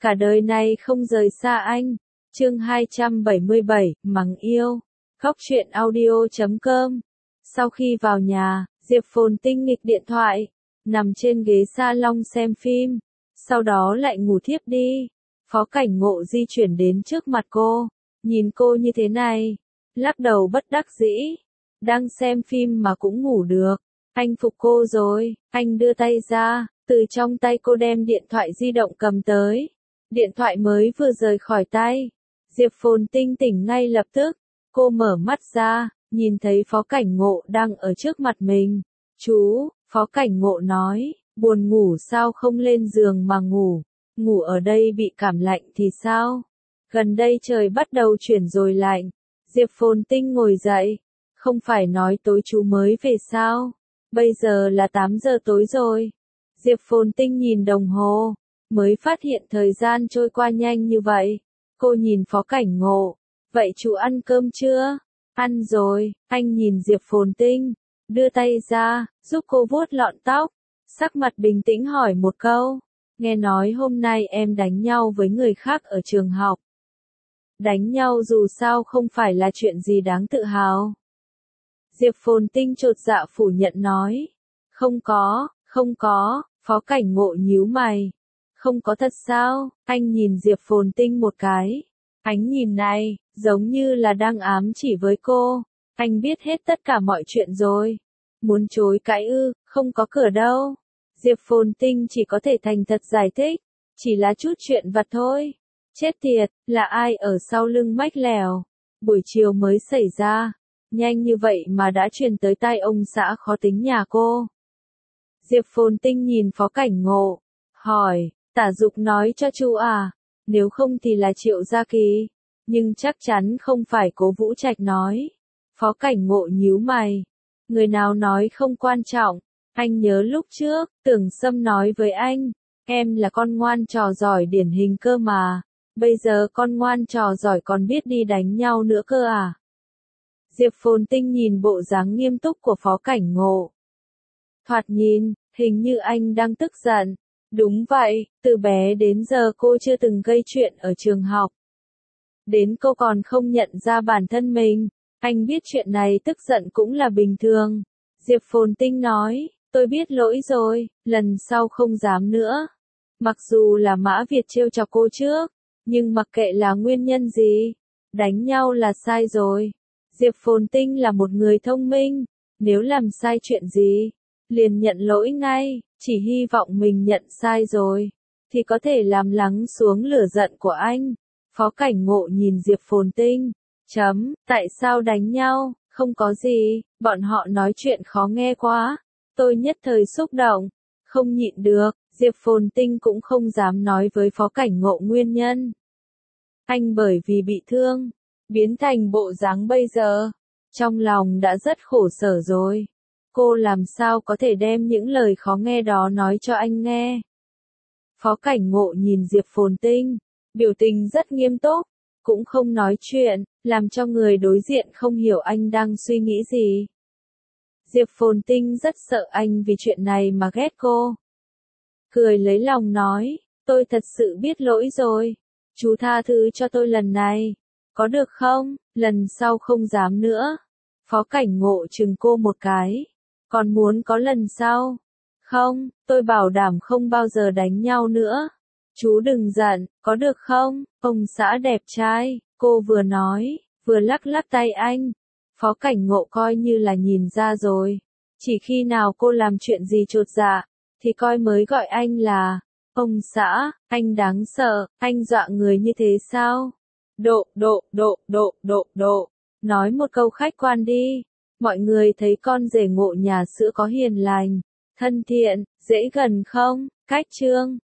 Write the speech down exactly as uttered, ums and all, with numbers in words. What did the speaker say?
cả đời này không rời xa anh. Chương hai trăm bảy mươi bảy, mắng yêu. Góc truyện audio chấm com. Sau khi vào nhà, Diệp Phồn Tinh nghịch điện thoại, nằm trên ghế salon xem phim, sau đó lại ngủ thiếp đi. Phó Cảnh Ngộ di chuyển đến trước mặt cô, nhìn cô như thế này, lắc đầu bất đắc dĩ. Đang xem phim mà cũng ngủ được. Anh phục cô rồi, anh đưa tay ra, từ trong tay cô đem điện thoại di động cầm tới. Điện thoại mới vừa rời khỏi tay, Diệp Phồn Tinh tỉnh ngay lập tức. Cô mở mắt ra, nhìn thấy Phó Cảnh Ngộ đang ở trước mặt mình. Chú, Phó Cảnh Ngộ nói, buồn ngủ sao không lên giường mà ngủ, ngủ ở đây bị cảm lạnh thì sao? Gần đây trời bắt đầu chuyển rồi lạnh. Diệp Phồn Tinh ngồi dậy, không phải nói tối chú mới về sao? Bây giờ là tám giờ tối rồi. Diệp Phồn Tinh nhìn đồng hồ, mới phát hiện thời gian trôi qua nhanh như vậy. Cô nhìn Phó Cảnh Ngộ, vậy chú ăn cơm chưa? Ăn rồi. Anh nhìn Diệp Phồn Tinh, đưa tay ra, giúp cô vuốt lọn tóc, sắc mặt bình tĩnh hỏi một câu. Nghe nói hôm nay em đánh nhau với người khác ở trường học. Đánh nhau dù sao không phải là chuyện gì đáng tự hào. Diệp Phồn Tinh chột dạ phủ nhận nói. Không có, không có. Phó Cảnh Ngộ nhíu mày. Không có thật sao? Anh nhìn Diệp Phồn Tinh một cái. Ánh nhìn này, giống như là đang ám chỉ với cô. Anh biết hết tất cả mọi chuyện rồi. Muốn chối cãi ư, không có cửa đâu. Diệp Phồn Tinh chỉ có thể thành thật giải thích. Chỉ là chút chuyện vặt thôi. Chết tiệt, là ai ở sau lưng mách lèo? Buổi chiều mới xảy ra. Nhanh như vậy mà đã truyền tới tai ông xã khó tính nhà cô. Diệp Phồn Tinh nhìn Phó Cảnh Ngộ, hỏi, Tả Dục nói cho chú à? Nếu không thì là Triệu Gia Kỳ, nhưng chắc chắn không phải Cố Vũ Trạch nói. Phó Cảnh Ngộ nhíu mày, người nào nói không quan trọng? Anh nhớ lúc trước, Tưởng Sâm nói với anh, em là con ngoan trò giỏi điển hình cơ mà, bây giờ con ngoan trò giỏi còn biết đi đánh nhau nữa cơ à? Diệp Phồn Tinh nhìn bộ dáng nghiêm túc của Phó Cảnh Ngộ. Thoạt nhìn, hình như anh đang tức giận. Đúng vậy, từ bé đến giờ cô chưa từng gây chuyện ở trường học. Đến cô còn không nhận ra bản thân mình. Anh biết chuyện này tức giận cũng là bình thường. Diệp Phồn Tinh nói, tôi biết lỗi rồi, lần sau không dám nữa. Mặc dù là Mã Việt trêu chọc cô trước, nhưng mặc kệ là nguyên nhân gì, đánh nhau là sai rồi. Diệp Phồn Tinh là một người thông minh, nếu làm sai chuyện gì, liền nhận lỗi ngay, chỉ hy vọng mình nhận sai rồi, thì có thể làm lắng xuống lửa giận của anh. Phó Cảnh Ngộ nhìn Diệp Phồn Tinh, chấm, tại sao đánh nhau, không có gì, bọn họ nói chuyện khó nghe quá, tôi nhất thời xúc động, không nhịn được, Diệp Phồn Tinh cũng không dám nói với Phó Cảnh Ngộ nguyên nhân. Anh bởi vì bị thương, biến thành bộ dáng bây giờ, trong lòng đã rất khổ sở rồi. Cô làm sao có thể đem những lời khó nghe đó nói cho anh nghe. Phó Cảnh Ngộ nhìn Diệp Phồn Tinh, biểu tình rất nghiêm túc, cũng không nói chuyện, làm cho người đối diện không hiểu anh đang suy nghĩ gì. Diệp Phồn Tinh rất sợ anh vì chuyện này mà ghét cô. Cười lấy lòng nói, tôi thật sự biết lỗi rồi, chú tha thứ cho tôi lần này, có được không, lần sau không dám nữa. Phó Cảnh Ngộ chừng cô một cái. Còn muốn có lần sau? Không, tôi bảo đảm không bao giờ đánh nhau nữa. Chú đừng giận, có được không? Ông xã đẹp trai, cô vừa nói, vừa lắc lắc tay anh. Phó Cảnh Ngộ coi như là nhìn ra rồi. Chỉ khi nào cô làm chuyện gì chột dạ, thì coi mới gọi anh là ông xã. Anh đáng sợ, anh dọa người như thế sao? Độ, độ, độ, độ, độ, độ. Nói một câu khách quan đi. Mọi người thấy con rể Ngộ nhà sữa có hiền lành, thân thiện, dễ gần không? Cách trương,